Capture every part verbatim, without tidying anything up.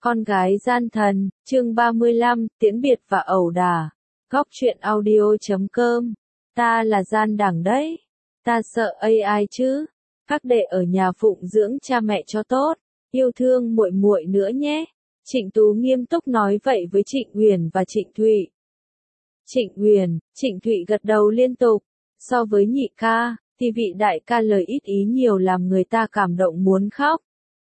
Con gái gian thần, chương ba mươi lăm, tiễn biệt và ẩu đả. Góc truyện audio chấm com. Ta là gian đảng đấy. Ta sợ a i chứ. Các đệ ở nhà phụng dưỡng cha mẹ cho tốt, yêu thương muội muội nữa nhé. Trịnh Tú nghiêm túc nói vậy với Trịnh Uyển và Trịnh Thụy. Trịnh Uyển, Trịnh Thụy gật đầu liên tục. So với nhị ca, thì vị đại ca lời ít ý nhiều làm người ta cảm động muốn khóc.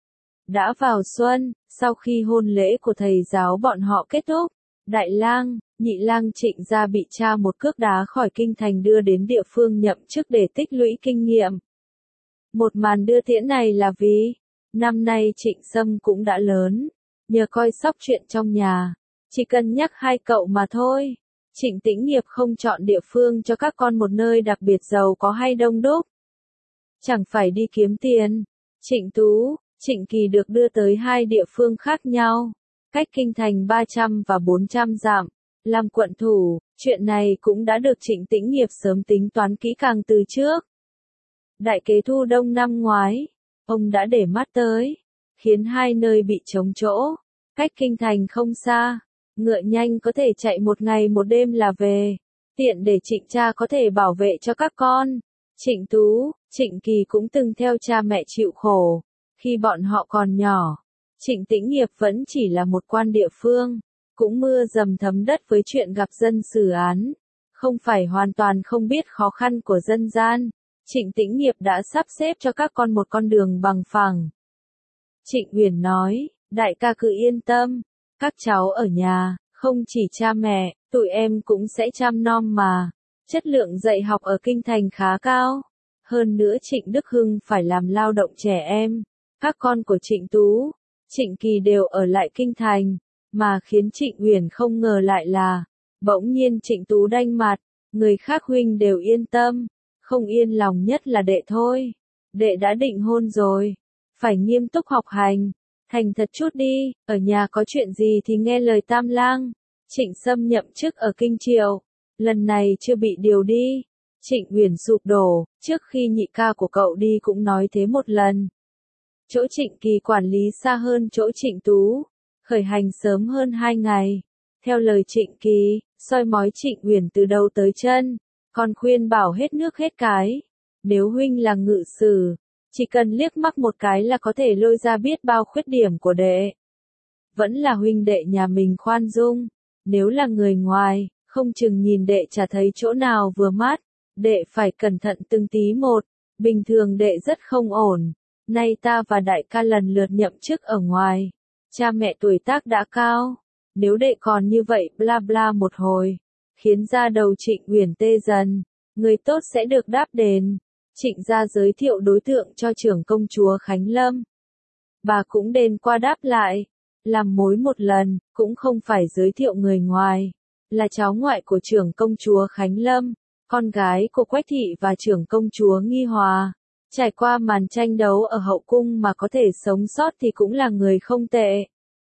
Đã vào xuân, sau khi hôn lễ của thầy giáo bọn họ kết thúc, đại lang, nhị lang Trịnh gia bị cha một cước đá khỏi kinh thành đưa đến địa phương nhậm chức để tích lũy kinh nghiệm. Một màn đưa tiễn này là vì, năm nay Trịnh Sâm cũng đã lớn, nhờ coi sóc chuyện trong nhà, chỉ cần nhắc hai cậu mà thôi. Trịnh Tĩnh Nghiệp không chọn địa phương cho các con một nơi đặc biệt giàu có hay đông đúc. Chẳng phải đi kiếm tiền. Trịnh Tú, Trịnh Kỳ được đưa tới hai địa phương khác nhau, cách kinh thành ba trăm và bốn trăm dặm, làm quận thủ. Chuyện này cũng đã được Trịnh Tĩnh Nghiệp sớm tính toán kỹ càng từ trước. Đại kế thu đông năm ngoái, ông đã để mắt tới, khiến hai nơi bị trống chỗ, cách kinh thành không xa, ngựa nhanh có thể chạy một ngày một đêm là về, tiện để Trịnh cha có thể bảo vệ cho các con. Trịnh Tú, Trịnh Kỳ cũng từng theo cha mẹ chịu khổ. Khi bọn họ còn nhỏ, Trịnh Tĩnh Nghiệp vẫn chỉ là một quan địa phương, cũng mưa dầm thấm đất với chuyện gặp dân xử án, không phải hoàn toàn không biết khó khăn của dân gian. Trịnh Tĩnh Nghiệp đã sắp xếp cho các con một con đường bằng phẳng. Trịnh Uyển nói, đại ca cứ yên tâm, các cháu ở nhà, không chỉ cha mẹ, tụi em cũng sẽ chăm nom mà. Chất lượng dạy học ở kinh thành khá cao. Hơn nữa Trịnh Đức Hưng phải làm lao động trẻ em. Các con của Trịnh Tú, Trịnh Kỳ đều ở lại kinh thành, mà khiến Trịnh Uyển không ngờ lại là, bỗng nhiên Trịnh Tú đanh mặt, người khác huynh đều yên tâm, không yên lòng nhất là đệ thôi. Đệ đã định hôn rồi, phải nghiêm túc học hành, thành thật chút đi, ở nhà có chuyện gì thì nghe lời tam lang. Trịnh Sâm nhậm chức ở kinh triều, lần này chưa bị điều đi. Trịnh Uyển sụp đổ, trước khi nhị ca của cậu đi cũng nói thế một lần. Chỗ Trịnh Kỳ quản lý xa hơn chỗ Trịnh Tú, khởi hành sớm hơn hai ngày. Theo lời Trịnh Kỳ, soi mói Trịnh Uyển từ đầu tới chân, còn khuyên bảo hết nước hết cái. Nếu huynh là ngự sử, chỉ cần liếc mắt một cái là có thể lôi ra biết bao khuyết điểm của đệ. Vẫn là huynh đệ nhà mình khoan dung, nếu là người ngoài, không chừng nhìn đệ chả thấy chỗ nào vừa mắt. Đệ phải cẩn thận từng tí một, bình thường đệ rất không ổn. Nay ta và đại ca lần lượt nhậm chức ở ngoài, cha mẹ tuổi tác đã cao, nếu đệ còn như vậy bla bla một hồi, khiến da đầu Trịnh Uyển tê dần, người tốt sẽ được đáp đền. Trịnh gia giới thiệu đối tượng cho trưởng công chúa Khánh Lâm. Bà cũng đền qua đáp lại, làm mối một lần, cũng không phải giới thiệu người ngoài, là cháu ngoại của trưởng công chúa Khánh Lâm, con gái của Quách Thị và trưởng công chúa Nghi Hòa. Trải qua màn tranh đấu ở hậu cung mà có thể sống sót thì cũng là người không tệ.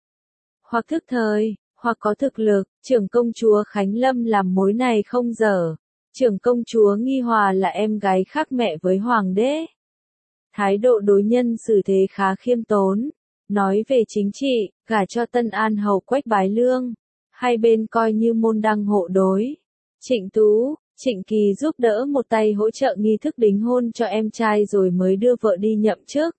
Hoặc thức thời, hoặc có thực lực, trưởng công chúa Khánh Lâm làm mối này không dở. Trưởng công chúa Nghi Hòa là em gái khác mẹ với hoàng đế. Thái độ đối nhân xử thế khá khiêm tốn. Nói về chính trị, gả cho Tân An hầu Quách Bái Lương. Hai bên coi như môn đăng hộ đối. Trịnh Tú, Trịnh Kỳ giúp đỡ một tay hỗ trợ nghi thức đính hôn cho em trai rồi mới đưa vợ đi nhậm chức.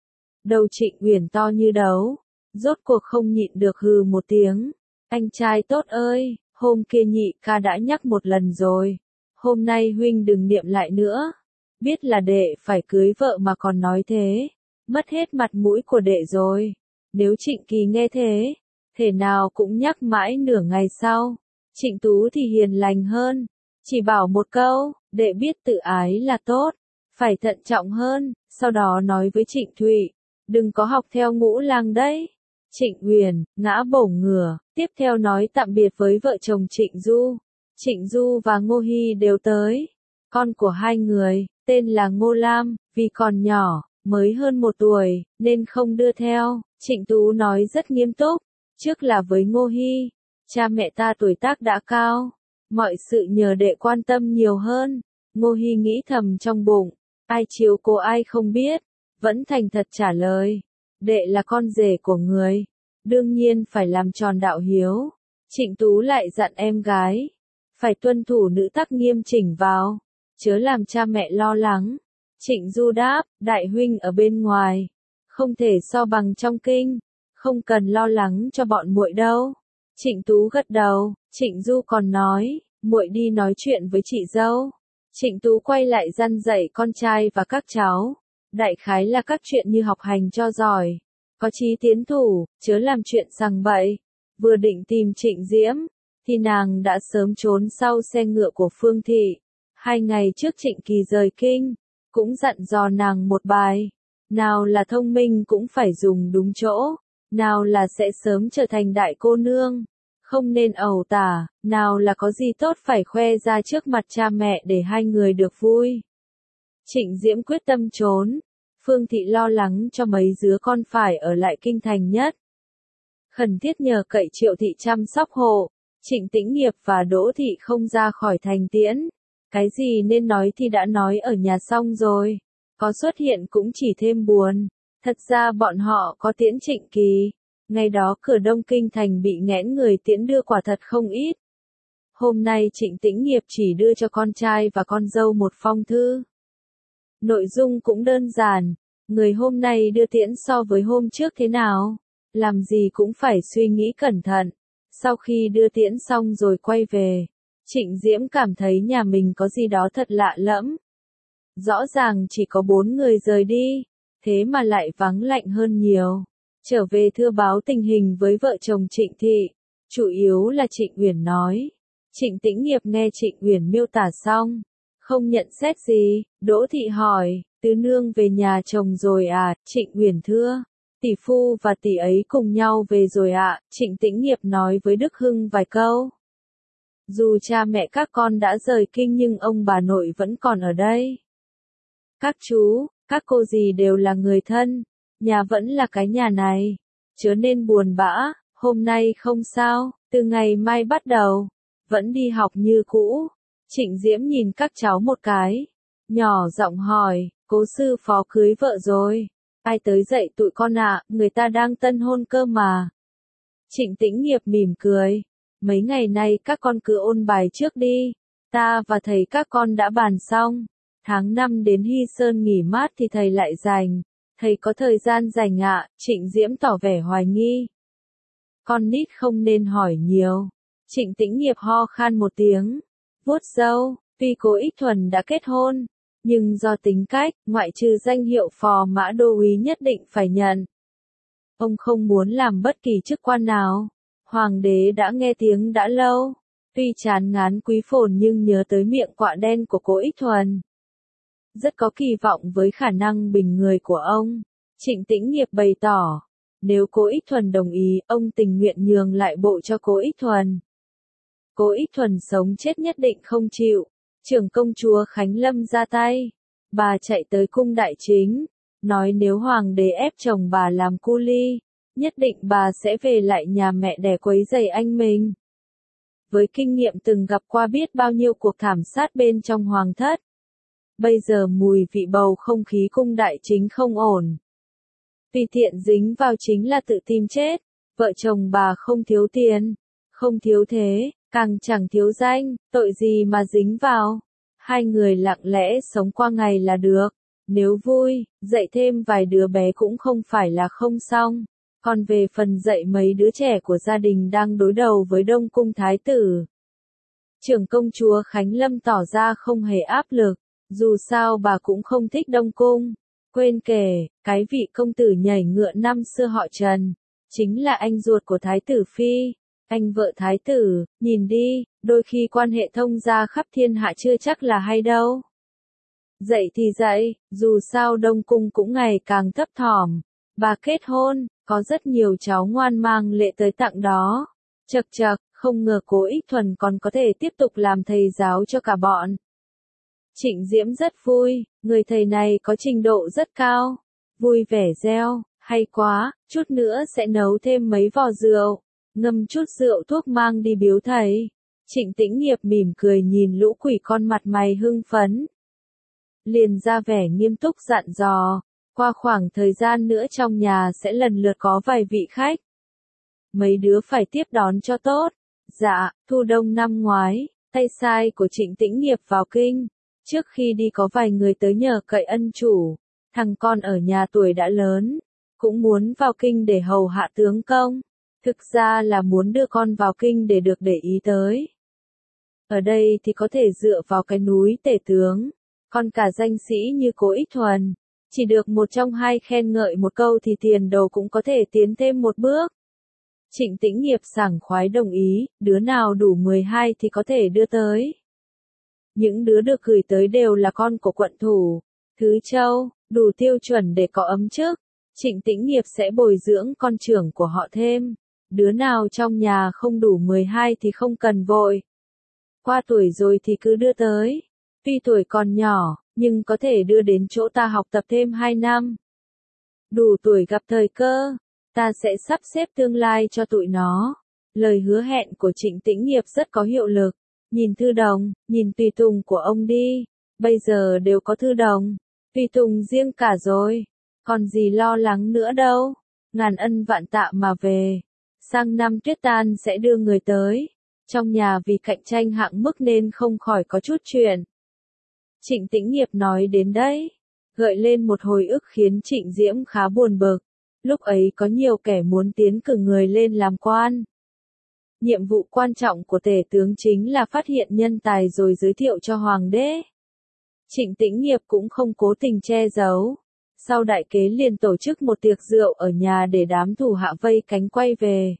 Đầu Trịnh Uyển to như đấu, rốt cuộc không nhịn được hừ một tiếng. Anh trai tốt ơi, hôm kia nhị ca đã nhắc một lần rồi. Hôm nay huynh đừng niệm lại nữa. Biết là đệ phải cưới vợ mà còn nói thế, mất hết mặt mũi của đệ rồi. Nếu Trịnh Kỳ nghe thế, thể nào cũng nhắc mãi nửa ngày sau. Trịnh Tú thì hiền lành hơn. Chỉ bảo một câu, đệ biết tự ái là tốt, phải thận trọng hơn, sau đó nói với Trịnh Thụy, đừng có học theo Ngũ Lang đấy. Trịnh Uyển, ngã bổng ngửa, tiếp theo nói tạm biệt với vợ chồng Trịnh Du. Trịnh Du và Ngô Hy đều tới. Con của hai người, tên là Ngô Lam, vì còn nhỏ, mới hơn một tuổi, nên không đưa theo. Trịnh Tú nói rất nghiêm túc, trước là với Ngô Hy, cha mẹ ta tuổi tác đã cao. Mọi sự nhờ đệ quan tâm nhiều hơn. Ngô Hy nghĩ thầm trong bụng, ai chiếu cố ai không biết, vẫn thành thật trả lời. Đệ là con rể của người, đương nhiên phải làm tròn đạo hiếu. Trịnh Tú lại dặn em gái, phải tuân thủ nữ tắc nghiêm chỉnh vào, chớ làm cha mẹ lo lắng. Trịnh Du đáp, đại huynh ở bên ngoài, không thể so bằng trong kinh, không cần lo lắng cho bọn muội đâu. Trịnh Tú gật đầu, Trịnh Du còn nói, muội đi nói chuyện với chị dâu. Trịnh Tú quay lại răn dạy con trai và các cháu, đại khái là các chuyện như học hành cho giỏi, có chí tiến thủ, chớ làm chuyện sằng bậy. Vừa định tìm Trịnh Diễm, thì nàng đã sớm trốn sau xe ngựa của Phương Thị. Hai ngày trước Trịnh Kỳ rời kinh, cũng dặn dò nàng một bài, nào là thông minh cũng phải dùng đúng chỗ, nào là sẽ sớm trở thành đại cô nương, không nên ẩu tả, nào là có gì tốt phải khoe ra trước mặt cha mẹ để hai người được vui. Trịnh Diễm quyết tâm trốn, Phương Thị lo lắng cho mấy đứa con phải ở lại kinh thành nhất. Khẩn thiết nhờ cậy Triệu Thị chăm sóc hộ, Trịnh Tĩnh Nghiệp và Đỗ Thị không ra khỏi thành tiễn. Cái gì nên nói thì đã nói ở nhà xong rồi, có xuất hiện cũng chỉ thêm buồn. Thật ra bọn họ có tiễn Trịnh Kỳ, ngày đó cửa Đông Kinh thành bị nghẽn người tiễn đưa quả thật không ít. Hôm nay Trịnh Tĩnh Nghiệp chỉ đưa cho con trai và con dâu một phong thư. Nội dung cũng đơn giản, người hôm nay đưa tiễn so với hôm trước thế nào, làm gì cũng phải suy nghĩ cẩn thận. Sau khi đưa tiễn xong rồi quay về, Trịnh Diễm cảm thấy nhà mình có gì đó thật lạ lẫm. Rõ ràng chỉ có bốn người rời đi, thế mà lại vắng lạnh hơn nhiều. Trở về thưa báo tình hình với vợ chồng Trịnh Thị, chủ yếu là Trịnh Uyển nói. Trịnh Tĩnh Nghiệp nghe Trịnh Uyển miêu tả xong, không nhận xét gì. Đỗ Thị hỏi, tứ nương về nhà chồng rồi à? Trịnh Uyển thưa, tỷ phu và tỷ ấy cùng nhau về rồi ạ. Trịnh Tĩnh Nghiệp nói với Đức Hưng vài câu. Dù cha mẹ các con đã rời kinh nhưng ông bà nội vẫn còn ở đây. Các chú, các cô dì đều là người thân, nhà vẫn là cái nhà này, chớ nên buồn bã, hôm nay không sao, từ ngày mai bắt đầu, vẫn đi học như cũ. Trịnh Diễm nhìn các cháu một cái, nhỏ giọng hỏi, cố sư phó cưới vợ rồi, ai tới dạy tụi con ạ, à? Người ta đang tân hôn cơ mà. Trịnh Tĩnh Nghiệp mỉm cười, mấy ngày nay các con cứ ôn bài trước đi, ta và thầy các con đã bàn xong, tháng năm đến Hy Sơn nghỉ mát thì thầy lại rảnh, thầy có thời gian rảnh ạ. À? Trịnh Diễm tỏ vẻ hoài nghi. Con nít không nên hỏi nhiều. Trịnh Tĩnh Nghiệp ho khan một tiếng, vuốt râu, tuy Cố Ích Thuần đã kết hôn, nhưng do tính cách, ngoại trừ danh hiệu phò mã đô úy nhất định phải nhận. Ông không muốn làm bất kỳ chức quan nào. Hoàng đế đã nghe tiếng đã lâu, tuy chán ngán Quý Phồn nhưng nhớ tới miệng quạ đen của Cố Ích Thuần. Rất có kỳ vọng với khả năng bình người của ông. Trịnh Tĩnh Nghiệp bày tỏ, nếu Cố Ích Thuần đồng ý, ông tình nguyện nhường lại bộ cho Cố Ích Thuần. Cố Ích Thuần sống chết nhất định không chịu. Trưởng công chúa Khánh Lâm ra tay. Bà chạy tới cung đại chính, nói nếu hoàng đế ép chồng bà làm cu ly, nhất định bà sẽ về lại nhà mẹ đẻ quấy rầy anh mình. Với kinh nghiệm từng gặp qua biết bao nhiêu cuộc thảm sát bên trong hoàng thất, bây giờ mùi vị bầu không khí cung đại chính không ổn. Vì tiện dính vào chính là tự tìm chết. Vợ chồng bà không thiếu tiền, không thiếu thế, càng chẳng thiếu danh, tội gì mà dính vào. Hai người lặng lẽ sống qua ngày là được. Nếu vui, dạy thêm vài đứa bé cũng không phải là không xong. Còn về phần dạy mấy đứa trẻ của gia đình đang đối đầu với Đông Cung Thái tử, trưởng công chúa Khánh Lâm tỏ ra không hề áp lực. Dù sao bà cũng không thích Đông Cung. Quên kể, cái vị công tử nhảy ngựa năm xưa họ Trần, chính là anh ruột của Thái tử Phi. Anh vợ Thái tử, nhìn đi, đôi khi quan hệ thông gia khắp thiên hạ chưa chắc là hay đâu. Dạy thì dạy, dù sao Đông Cung cũng ngày càng thấp thỏm. Bà kết hôn, có rất nhiều cháu ngoan mang lệ tới tặng đó. Chật chật, không ngờ Cố Ích Thuần còn có thể tiếp tục làm thầy giáo cho cả bọn. Trịnh Diễm rất vui, người thầy này có trình độ rất cao. Vui vẻ reo, hay quá, chút nữa sẽ nấu thêm mấy vò rượu, ngâm chút rượu thuốc mang đi biếu thầy. Trịnh Tĩnh Nghiệp mỉm cười nhìn lũ quỷ con mặt mày hưng phấn. Liền ra vẻ nghiêm túc dặn dò, qua khoảng thời gian nữa trong nhà sẽ lần lượt có vài vị khách. mấy đứa phải tiếp đón cho tốt. Dạ, thu đông năm ngoái, tay sai của Trịnh Tĩnh Nghiệp vào kinh. Trước khi đi có vài người tới nhờ cậy ân chủ. Thằng con ở nhà tuổi đã lớn, cũng muốn vào kinh để hầu hạ tướng công. Thực ra là muốn đưa con vào kinh để được để ý tới. Ở đây thì có thể dựa vào cái núi tể tướng. Còn cả danh sĩ như Cố Ích Thuần, chỉ được một trong hai khen ngợi một câu thì tiền đồ cũng có thể tiến thêm một bước. Trịnh Tĩnh Nghiệp sảng khoái đồng ý, đứa nào đủ mười hai thì có thể đưa tới. Những đứa được gửi tới đều là con của quận thủ, Thứ Châu, đủ tiêu chuẩn để có ấm chức. Trịnh Tĩnh Nghiệp sẽ bồi dưỡng con trưởng của họ thêm. Đứa nào trong nhà không đủ mười hai thì không cần vội. Qua tuổi rồi thì cứ đưa tới. Tuy tuổi còn nhỏ, nhưng có thể đưa đến chỗ ta học tập thêm hai năm. Đủ tuổi gặp thời cơ, ta sẽ sắp xếp tương lai cho tụi nó. Lời hứa hẹn của Trịnh Tĩnh Nghiệp rất có hiệu lực. Nhìn Thư Đồng, nhìn tùy tùng của ông đi. Bây giờ đều có Thư Đồng, tùy tùng riêng cả rồi. Còn gì lo lắng nữa đâu. Ngàn ân vạn tạ mà về. Sang năm Tuyết Tan sẽ đưa người tới. Trong nhà vì cạnh tranh hạng mức nên không khỏi có chút chuyện. Trịnh Tĩnh Nghiệp nói đến đấy, gợi lên một hồi ức khiến Trịnh Diễm khá buồn bực. Lúc ấy có nhiều kẻ muốn tiến cử người lên làm quan. Nhiệm vụ quan trọng của tể tướng chính là phát hiện nhân tài rồi giới thiệu cho hoàng đế. Trịnh Tĩnh Nghiệp cũng không cố tình che giấu. Sau đại kế liền tổ chức một tiệc rượu ở nhà để đám thủ hạ vây cánh quay về.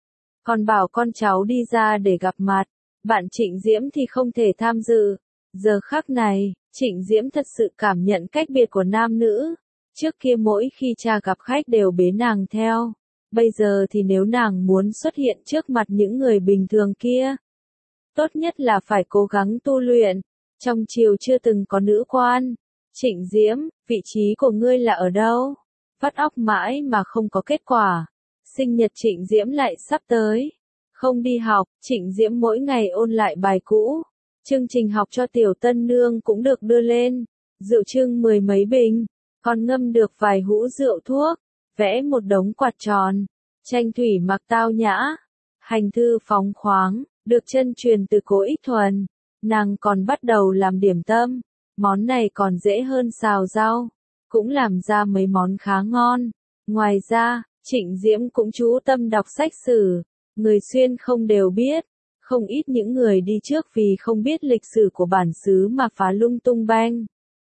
Còn bảo con cháu đi ra để gặp mặt, bạn Trịnh Diễm thì không thể tham dự. Giờ khắc này, Trịnh Diễm thật sự cảm nhận cách biệt của nam nữ. Trước kia mỗi khi cha gặp khách đều bế nàng theo. Bây giờ thì nếu nàng muốn xuất hiện trước mặt những người bình thường kia, tốt nhất là phải cố gắng tu luyện. Trong triều chưa từng có nữ quan. Trịnh Diễm, vị trí của ngươi là ở đâu? Vắt óc mãi mà không có kết quả. Sinh nhật Trịnh Diễm lại sắp tới. Không đi học, Trịnh Diễm mỗi ngày ôn lại bài cũ. Chương trình học cho tiểu tân nương cũng được đưa lên. Rượu trưng mười mấy bình. Còn ngâm được vài hũ rượu thuốc. Vẽ một đống quạt tròn. Tranh thủy mặc tao nhã. Hành thư phóng khoáng. Được chân truyền từ Cố Ích Thuần. Nàng còn bắt đầu làm điểm tâm. Món này còn dễ hơn xào rau. Cũng làm ra mấy món khá ngon. Ngoài ra, Trịnh Diễm cũng chú tâm đọc sách sử. Người xuyên không đều biết. Không ít những người đi trước vì không biết lịch sử của bản xứ mà phá lung tung beng.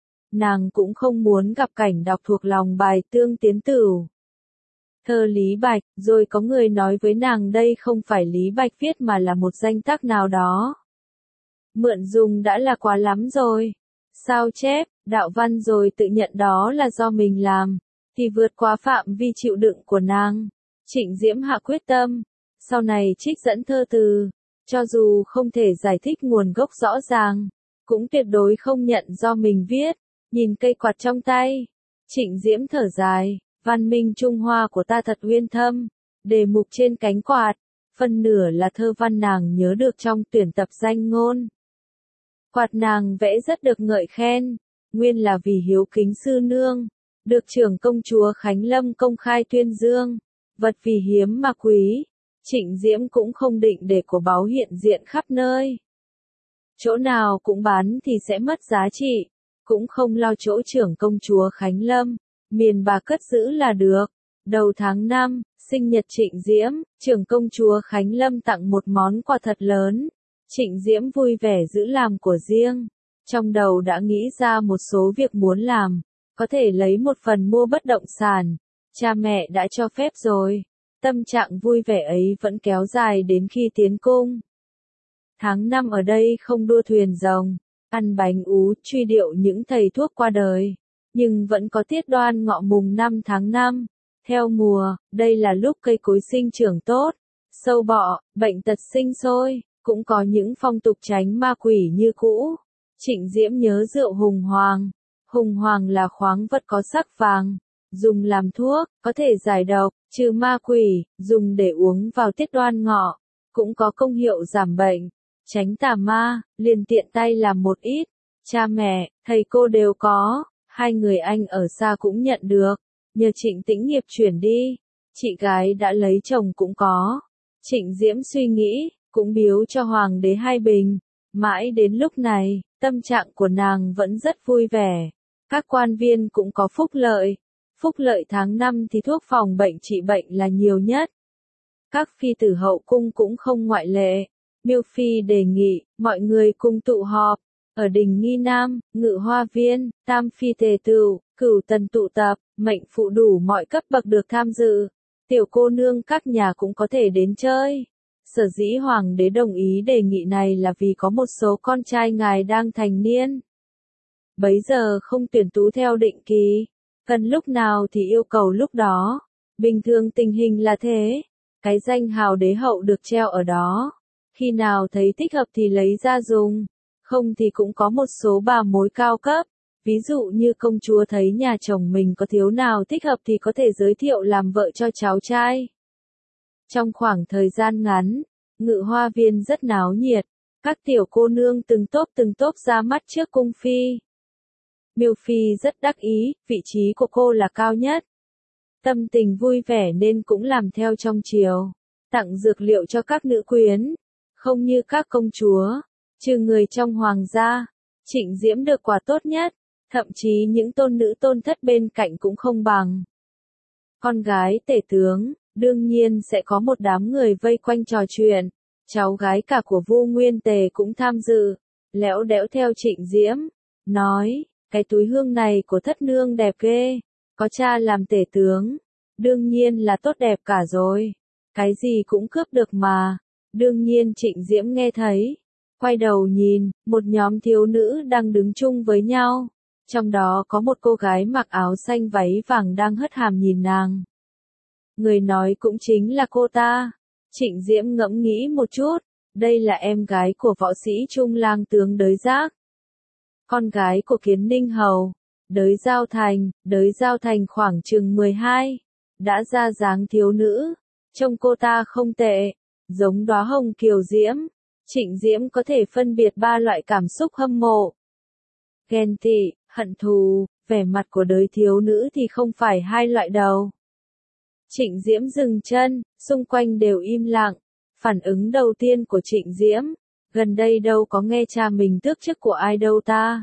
Nàng cũng không muốn gặp cảnh đọc thuộc lòng bài Tương Tiến Tửu. Thơ Lý Bạch, rồi có người nói với nàng đây không phải Lý Bạch viết mà là một danh tác nào đó. Mượn dùng đã là quá lắm rồi. Sao chép, đạo văn rồi tự nhận đó là do mình làm, thì vượt quá phạm vi chịu đựng của nàng. Trịnh Diễm hạ quyết tâm, sau này trích dẫn thơ từ, cho dù không thể giải thích nguồn gốc rõ ràng, cũng tuyệt đối không nhận do mình viết. Nhìn cây quạt trong tay, Trịnh Diễm thở dài, văn minh Trung Hoa của ta thật uyên thâm. Đề mục trên cánh quạt, phân nửa là thơ văn nàng nhớ được trong tuyển tập danh ngôn. Quạt nàng vẽ rất được ngợi khen, nguyên là vì hiếu kính sư nương, được trưởng công chúa Khánh Lâm công khai tuyên dương, vật vì hiếm mà quý. Trịnh Diễm cũng không định để của báu hiện diện khắp nơi. Chỗ nào cũng bán thì sẽ mất giá trị, cũng không lo chỗ trưởng công chúa Khánh Lâm, miền bà cất giữ là được. Đầu tháng năm, sinh nhật Trịnh Diễm, trưởng công chúa Khánh Lâm tặng một món quà thật lớn. Trịnh Diễm vui vẻ giữ làm của riêng. Trong đầu đã nghĩ ra một số việc muốn làm, có thể lấy một phần mua bất động sản. Cha mẹ đã cho phép rồi. Tâm trạng vui vẻ ấy vẫn kéo dài đến khi tiến cung. Tháng năm ở đây không đua thuyền rồng, ăn bánh ú, truy điệu những thầy thuốc qua đời. Nhưng vẫn có tiết đoan ngọ mùng năm tháng năm. Theo mùa, đây là lúc cây cối sinh trưởng tốt. Sâu bọ, bệnh tật sinh sôi, cũng có những phong tục tránh ma quỷ như cũ. Trịnh Diễm nhớ rượu hùng hoàng. Hùng hoàng là khoáng vật có sắc vàng, dùng làm thuốc, có thể giải độc, trừ ma quỷ, dùng để uống vào tiết đoan ngọ, cũng có công hiệu giảm bệnh, tránh tà ma, liền tiện tay làm một ít. Cha mẹ, thầy cô đều có, hai người anh ở xa cũng nhận được, nhờ Trịnh Tĩnh Nghiệp chuyển đi. chị gái đã lấy chồng cũng có. Trịnh Diễm suy nghĩ, cũng biếu cho hoàng đế hai bình. Mãi đến lúc này, tâm trạng của nàng vẫn rất vui vẻ. Các quan viên cũng có phúc lợi. Phúc lợi tháng năm thì thuốc phòng bệnh trị bệnh là nhiều nhất. Các phi tử hậu cung cũng không ngoại lệ. Miêu Phi đề nghị, mọi người cùng tụ họp. Ở đình Nghi Nam, Ngự Hoa Viên, Tam Phi tề tựu, Cửu Tần tụ tập, mệnh phụ đủ mọi cấp bậc được tham dự. Tiểu cô nương các nhà cũng có thể đến chơi. Sở dĩ hoàng đế đồng ý đề nghị này là vì có một số con trai ngài đang thành niên. Bấy giờ không tuyển tú theo định kỳ, cần lúc nào thì yêu cầu lúc đó. Bình thường tình hình là thế, cái danh hào đế hậu được treo ở đó. Khi nào thấy thích hợp thì lấy ra dùng, không thì cũng có một số bà mối cao cấp. Ví dụ như công chúa thấy nhà chồng mình có thiếu nào thích hợp thì có thể giới thiệu làm vợ cho cháu trai. Trong khoảng thời gian ngắn, Ngự Hoa Viên rất náo nhiệt, các tiểu cô nương từng tốp từng tốp ra mắt trước cung phi. Miêu Phi rất đắc ý, vị trí của cô là cao nhất. Tâm tình vui vẻ nên cũng làm theo trong triều, tặng dược liệu cho các nữ quyến, không như các công chúa, trừ người trong hoàng gia. Trịnh Diễm được quà tốt nhất, thậm chí những tôn nữ tôn thất bên cạnh cũng không bằng. Con gái tể tướng, đương nhiên sẽ có một đám người vây quanh trò chuyện. Cháu gái cả của Vu Nguyên Tề cũng tham dự, lẽo đẽo theo Trịnh Diễm, nói, cái túi hương này của thất nương đẹp ghê, có cha làm tể tướng, đương nhiên là tốt đẹp cả rồi, cái gì cũng cướp được mà. Đương nhiên Trịnh Diễm nghe thấy, quay đầu nhìn, một nhóm thiếu nữ đang đứng chung với nhau, trong đó có một cô gái mặc áo xanh váy vàng đang hất hàm nhìn nàng. Người nói cũng chính là cô ta. Trịnh Diễm ngẫm nghĩ một chút, đây là em gái của võ sĩ Trung Lang tướng Đới Giác, con gái của Kiến Ninh Hầu, Đới Giao Thành. Đới Giao Thành khoảng chừng mười hai, đã ra dáng thiếu nữ, trông cô ta không tệ, giống đóa hồng kiều diễm. Trịnh Diễm có thể phân biệt ba loại cảm xúc hâm mộ, ghen tị, hận thù. Vẻ mặt của đới thiếu nữ thì không phải hai loại đầu. Trịnh Diễm dừng chân, xung quanh đều im lặng. Phản ứng đầu tiên của Trịnh Diễm, gần đây đâu có nghe cha mình tước chức của ai đâu ta.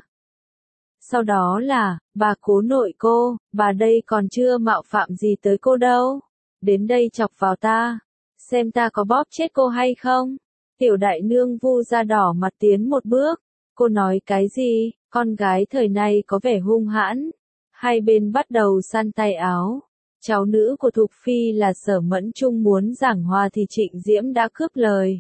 Sau đó là, bà cố nội cô, bà đây còn chưa mạo phạm gì tới cô đâu. Đến đây chọc vào ta, xem ta có bóp chết cô hay không. Tiểu đại nương Vu da đỏ mặt tiến một bước, cô nói cái gì, con gái thời này có vẻ hung hãn. Hai bên bắt đầu săn tay áo. Cháu nữ của Thục Phi là Sở Mẫn Trung muốn giảng hòa thì Trịnh Diễm đã cướp lời.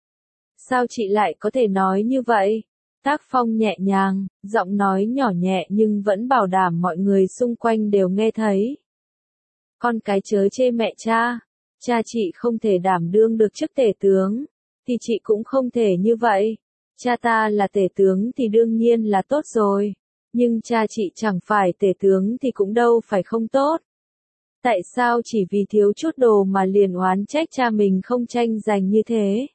Sao chị lại có thể nói như vậy? Tác phong nhẹ nhàng, giọng nói nhỏ nhẹ nhưng vẫn bảo đảm mọi người xung quanh đều nghe thấy. Con cái chớ chê mẹ cha, cha chị không thể đảm đương được chức tể tướng, thì chị cũng không thể như vậy. Cha ta là tể tướng thì đương nhiên là tốt rồi, nhưng cha chị chẳng phải tể tướng thì cũng đâu phải không tốt. Tại sao chỉ vì thiếu chút đồ mà liền oán trách cha mình không tranh giành như thế?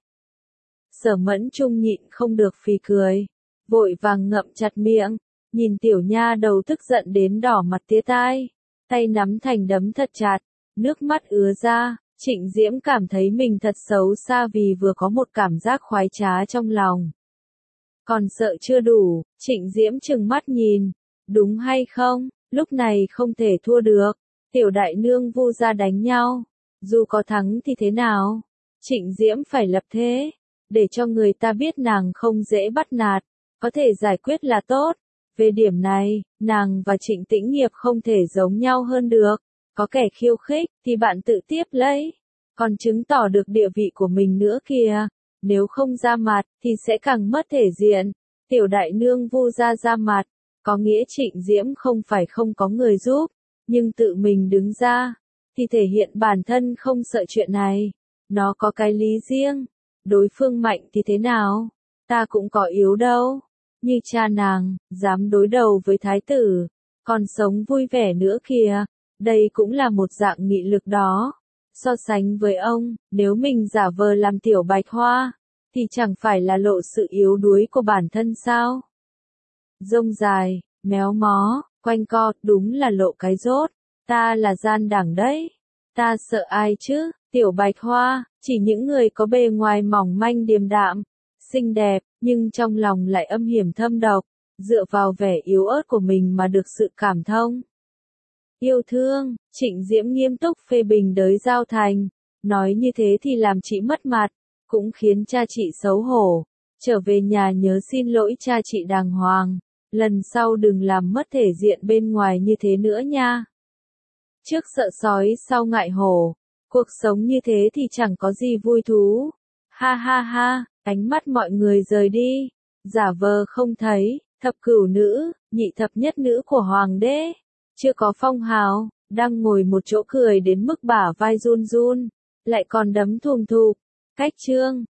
Sở Mẫn Trung nhịn không được phì cười, vội vàng ngậm chặt miệng, nhìn tiểu nha đầu tức giận đến đỏ mặt tía tai, tay nắm thành đấm thật chặt, nước mắt ứa ra. Trịnh Diễm cảm thấy mình thật xấu xa vì vừa có một cảm giác khoái trá trong lòng. Còn sợ chưa đủ, Trịnh Diễm trừng mắt nhìn, đúng hay không, lúc này không thể thua được. Tiểu đại nương Vu ra đánh nhau, dù có thắng thì thế nào? Trịnh Diễm phải lập thế, để cho người ta biết nàng không dễ bắt nạt, có thể giải quyết là tốt. Về điểm này, nàng và Trịnh Tĩnh Nghiệp không thể giống nhau hơn được. Có kẻ khiêu khích, thì bạn tự tiếp lấy. Còn chứng tỏ được địa vị của mình nữa kìa. Nếu không ra mặt, thì sẽ càng mất thể diện. Tiểu đại nương Vu ra ra mặt, có nghĩa Trịnh Diễm không phải không có người giúp, nhưng tự mình đứng ra, thì thể hiện bản thân không sợ chuyện này. Nó có cái lý riêng. Đối phương mạnh thì thế nào? Ta cũng có yếu đâu. Như cha nàng, dám đối đầu với thái tử, còn sống vui vẻ nữa kìa. Đây cũng là một dạng nghị lực đó. So sánh với ông, nếu mình giả vờ làm tiểu bạch hoa, thì chẳng phải là lộ sự yếu đuối của bản thân sao? Rông dài, méo mó, quanh co, đúng là lộ cái rốt. Ta là gian đảng đấy. Ta sợ ai chứ, Tiểu Bạch Hoa, chỉ những người có bề ngoài mỏng manh điềm đạm, xinh đẹp, nhưng trong lòng lại âm hiểm thâm độc, dựa vào vẻ yếu ớt của mình mà được sự cảm thông. Yêu thương, Trịnh Diễm nghiêm túc phê bình đới Giao Thành, nói như thế thì làm chị mất mặt, cũng khiến cha chị xấu hổ, trở về nhà nhớ xin lỗi cha chị đàng hoàng, lần sau đừng làm mất thể diện bên ngoài như thế nữa nha. Trước sợ sói sau ngại hổ, cuộc sống như thế thì chẳng có gì vui thú. Ha ha ha, ánh mắt mọi người rời đi, giả vờ không thấy, thập cửu nữ, nhị thập nhất nữ của hoàng đế, chưa có phong hào, đang ngồi một chỗ cười đến mức bả vai run run, lại còn đấm thùm thụp. Cách chương